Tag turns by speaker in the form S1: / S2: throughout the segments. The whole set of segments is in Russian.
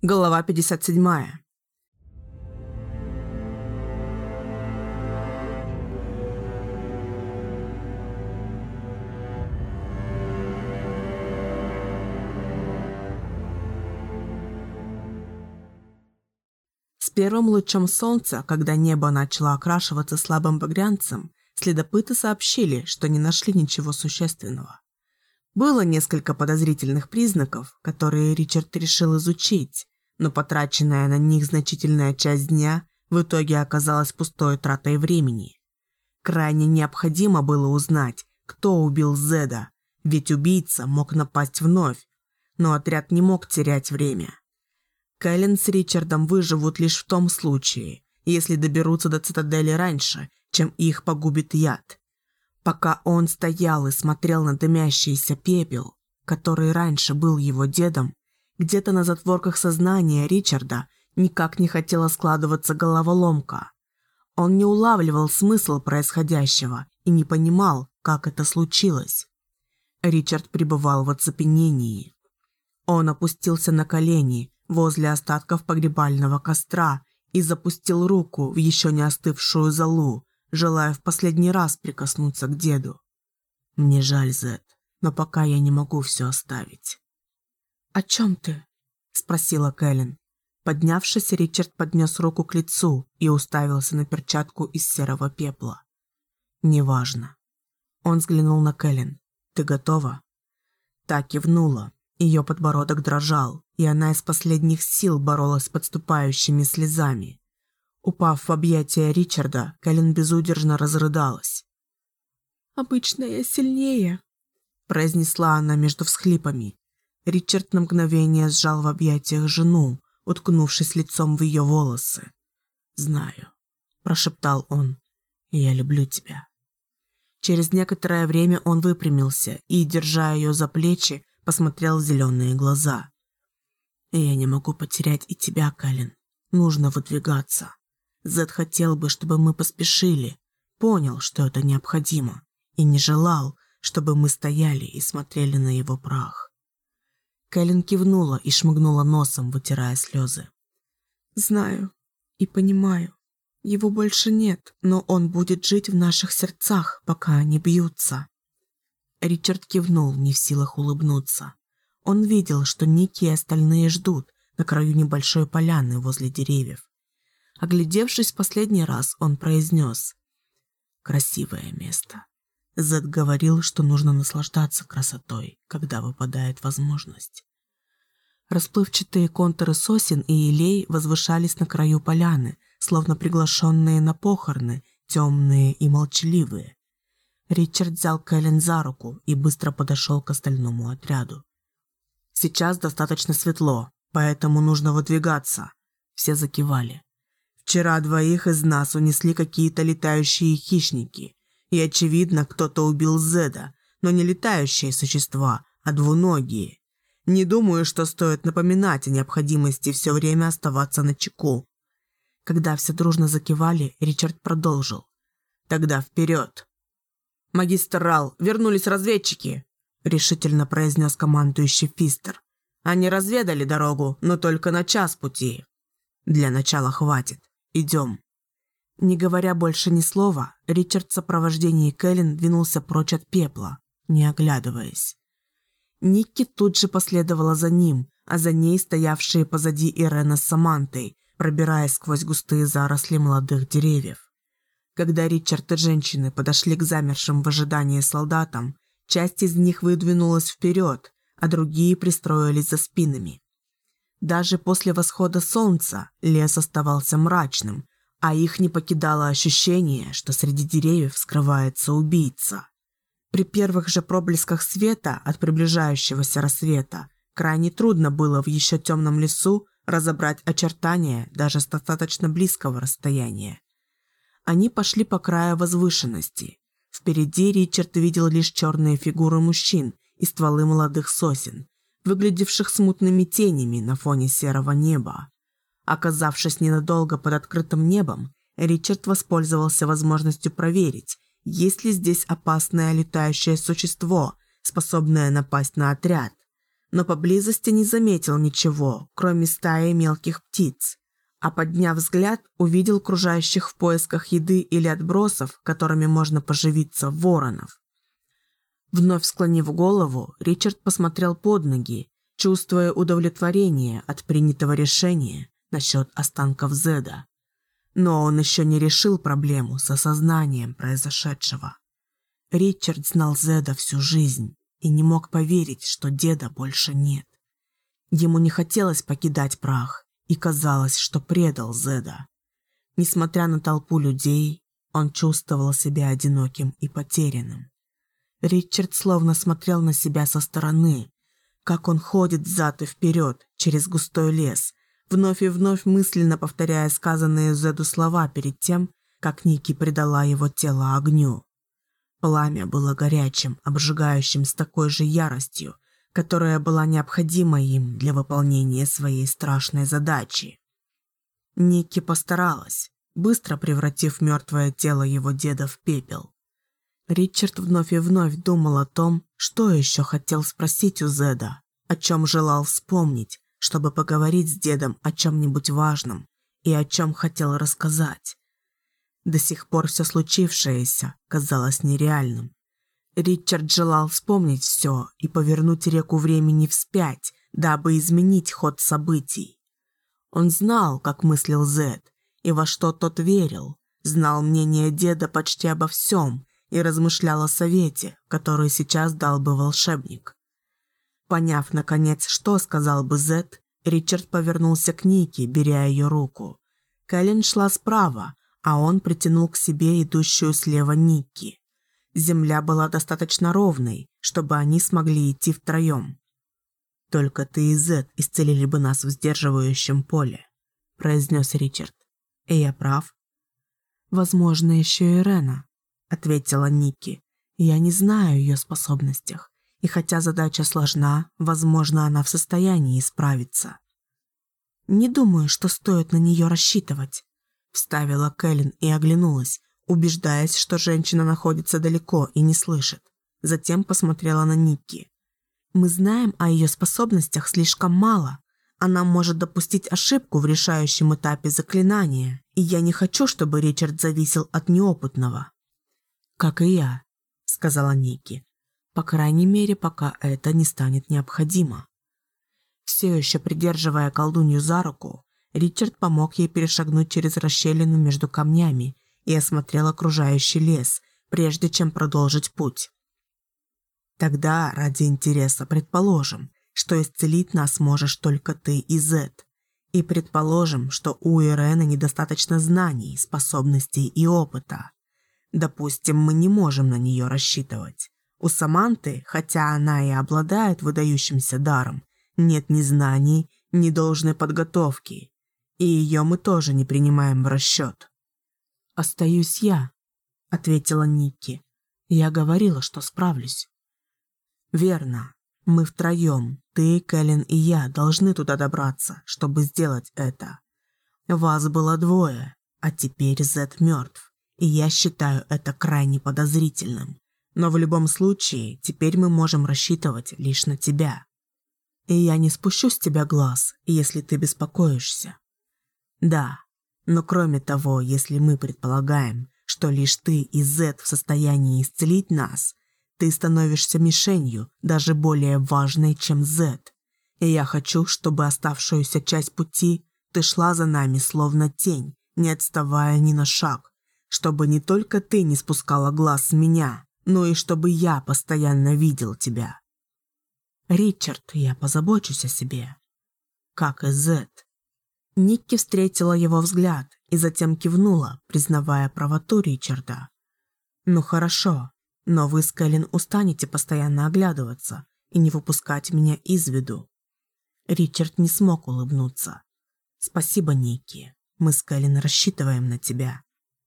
S1: Глава 57. С первым лучом солнца, когда небо начало окрашиваться слабым багрянцем, следопыты сообщили, что не нашли ничего существенного. Было несколько подозрительных признаков, которые Ричард решил изучить, но потраченная на них значительная часть дня в итоге оказалась пустой тратой времени. Крайне необходимо было узнать, кто убил Зеда, ведь убийца мог напасть вновь, но отряд не мог терять время. Кэлен с Ричардом выживут лишь в том случае, если доберутся до цитадели раньше, чем их погубит яд. Пока он стоял и смотрел на дымящийся пепел, который раньше был его дедом, где-то на затворках сознания Ричарда никак не хотела складываться головоломка. Он не улавливал смысл происходящего и не понимал, как это случилось. Ричард пребывал в оцепенении. Он опустился на колени возле остатков погребального костра и запустил руку в еще не остывшую золу, желая в последний раз прикоснуться к деду. «Мне жаль, Зед, но пока я не могу все оставить». «О чем ты?» – спросила Кэлен. Поднявшись, Ричард поднес руку к лицу и уставился на перчатку из серого пепла. «Неважно». Он взглянул на Кэлен. «Ты готова?» Та кивнула. Ее подбородок дрожал, и она из последних сил боролась с подступающими слезами. Упав в объятия Ричарда, Кэлен безудержно разрыдалась. «Обычно я сильнее», – произнесла она между всхлипами. Ричард на мгновение сжал в объятиях жену, уткнувшись лицом в ее волосы. «Знаю», – прошептал он, – «я люблю тебя». Через некоторое время он выпрямился и, держа ее за плечи, посмотрел в зеленые глаза. «Я не могу потерять и тебя, Кэлен. Нужно выдвигаться. Зед хотел бы, чтобы мы поспешили, понял, что это необходимо, и не желал, чтобы мы стояли и смотрели на его прах». Кэлен кивнула и шмыгнула носом, вытирая слезы. «Знаю и понимаю. Его больше нет, но он будет жить в наших сердцах, пока они бьются». Ричард кивнул, не в силах улыбнуться. Он видел, что Ники и остальные ждут на краю небольшой поляны возле деревьев. Оглядевшись в последний раз, он произнес: «Красивое место. Зед говорил, что нужно наслаждаться красотой, когда выпадает возможность». Расплывчатые контуры сосен и елей возвышались на краю поляны, словно приглашенные на похороны, темные и молчаливые. Ричард взял Кэлен за руку и быстро подошел к остальному отряду. «Сейчас достаточно светло, поэтому нужно выдвигаться». Все закивали. «Вчера двоих из нас унесли какие-то летающие хищники, и, очевидно, кто-то убил Зеда, но не летающие существа, а двуногие. Не думаю, что стоит напоминать о необходимости все время оставаться начеку». Когда все дружно закивали, Ричард продолжил: «Тогда вперед!» «Магистр Рал, вернулись разведчики!» – решительно произнес командующий Фистер. «Они разведали дорогу, но только на час пути. Для начала хватит. Идем». Не говоря больше ни слова, Ричард в сопровождении Кэлен двинулся прочь от пепла, не оглядываясь. Никки тут же последовала за ним, а за ней стоявшие позади Ирена с Самантой, пробираясь сквозь густые заросли молодых деревьев. Когда Ричард и женщины подошли к замершим в ожидании солдатам, часть из них выдвинулась вперед, а другие пристроились за спинами. Даже после восхода солнца лес оставался мрачным, а их не покидало ощущение, что среди деревьев скрывается убийца. При первых же проблесках света от приближающегося рассвета крайне трудно было в еще темном лесу разобрать очертания даже с достаточно близкого расстояния. Они пошли по краю возвышенности. Впереди Ричард видел лишь черные фигуры мужчин и стволы молодых сосен, выглядевших смутными тенями на фоне серого неба. Оказавшись ненадолго под открытым небом, Ричард воспользовался возможностью проверить, есть ли здесь опасное летающее существо, способное напасть на отряд. но поблизости не заметил ничего, кроме стаи мелких птиц, а подняв взгляд, увидел кружающих в поисках еды или отбросов, которыми можно поживиться, воронов. Вновь склонив голову, Ричард посмотрел под ноги, чувствуя удовлетворение от принятого решения насчет останков Зеда. Но он еще не решил проблему с осознанием произошедшего. Ричард знал Зеда всю жизнь и не мог поверить, что деда больше нет. Ему не хотелось покидать прах, и казалось, что предал Зеда. Несмотря на толпу людей, он чувствовал себя одиноким и потерянным. Ричард словно смотрел на себя со стороны, как он ходит взад и вперед через густой лес, вновь и вновь мысленно повторяя сказанные Зеду слова перед тем, как Ники предала его тело огню. Пламя было горячим, обжигающим с такой же яростью, которая была необходима им для выполнения своей страшной задачи. Ники постаралась, быстро превратив мертвое тело его деда в пепел. Ричард вновь и вновь думал о том, что еще хотел спросить у Зеда, о чем желал вспомнить, чтобы поговорить с дедом о чем-нибудь важном и о чем хотел рассказать. До сих пор все случившееся казалось нереальным. Ричард желал вспомнить все и повернуть реку времени вспять, дабы изменить ход событий. Он знал, как мыслил Зед, и во что тот верил, знал мнение деда почти обо всем и размышлял о совете, который сейчас дал бы волшебник. Поняв, наконец, что сказал бы Зед, Ричард повернулся к Нике, беря ее руку. Кэлен шла справа, а он притянул к себе идущую слева Никки. Земля была достаточно ровной, чтобы они смогли идти втроем. «Только ты и Зед исцелили бы нас в сдерживающем поле», – произнес Ричард. «И я прав?» «Возможно, еще и Рена», – ответила Никки. «Я не знаю о ее способностях, и хотя задача сложна, возможно, она в состоянии справиться». «Не думаю, что стоит на нее рассчитывать», – вставила Кэлен и оглянулась, убеждаясь, что женщина находится далеко и не слышит. Затем посмотрела на Никки. «Мы знаем о ее способностях слишком мало. Она может допустить ошибку в решающем этапе заклинания, и я не хочу, чтобы Ричард зависел от неопытного». «Как и я», — сказала Никки. «По крайней мере, пока это не станет необходимо». Все еще придерживая колдунью за руку, Ричард помог ей перешагнуть через расщелину между камнями и осмотрел окружающий лес, прежде чем продолжить путь. «Тогда, ради интереса, предположим, что исцелить нас можешь только ты и Зед. И предположим, что у Ирены недостаточно знаний, способностей и опыта. Допустим, мы не можем на нее рассчитывать. У Саманты, хотя она и обладает выдающимся даром, нет ни знаний, ни должной подготовки, и ее мы тоже не принимаем в расчет». «Остаюсь я», — ответила Никки. «Я говорила, что справлюсь». «Верно. Мы втроем, ты, Кэлен и я, должны туда добраться, чтобы сделать это. Вас было двое, а теперь Зед мертв, и я считаю это крайне подозрительным. Но в любом случае, теперь мы можем рассчитывать лишь на тебя. И я не спущу с тебя глаз, если ты беспокоишься. Да. Но кроме того, если мы предполагаем, что лишь ты и Зед в состоянии исцелить нас, ты становишься мишенью, даже более важной, чем Зед. И я хочу, чтобы оставшуюся часть пути ты шла за нами словно тень, не отставая ни на шаг, чтобы не только ты не спускала глаз с меня, но и чтобы я постоянно видел тебя. Ричард, я позабочусь о себе. Как и Зед». Никки встретила его взгляд и затем кивнула, признавая правоту Ричарда. «Ну хорошо, но вы с Кэлен устанете постоянно оглядываться и не выпускать меня из виду». Ричард не смог улыбнуться. «Спасибо, Никки, мы с Кэлен рассчитываем на тебя».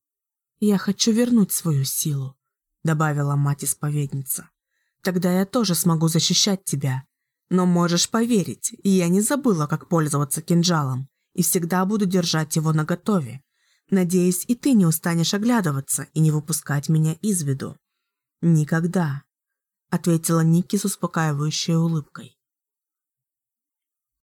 S1: «Я хочу вернуть свою силу», — добавила мать-исповедница. «Тогда я тоже смогу защищать тебя. Но можешь поверить, я не забыла, как пользоваться кинжалом, и всегда буду держать его наготове. Надеюсь, и ты не устанешь оглядываться и не выпускать меня из виду». «Никогда», — ответила Никки с успокаивающей улыбкой.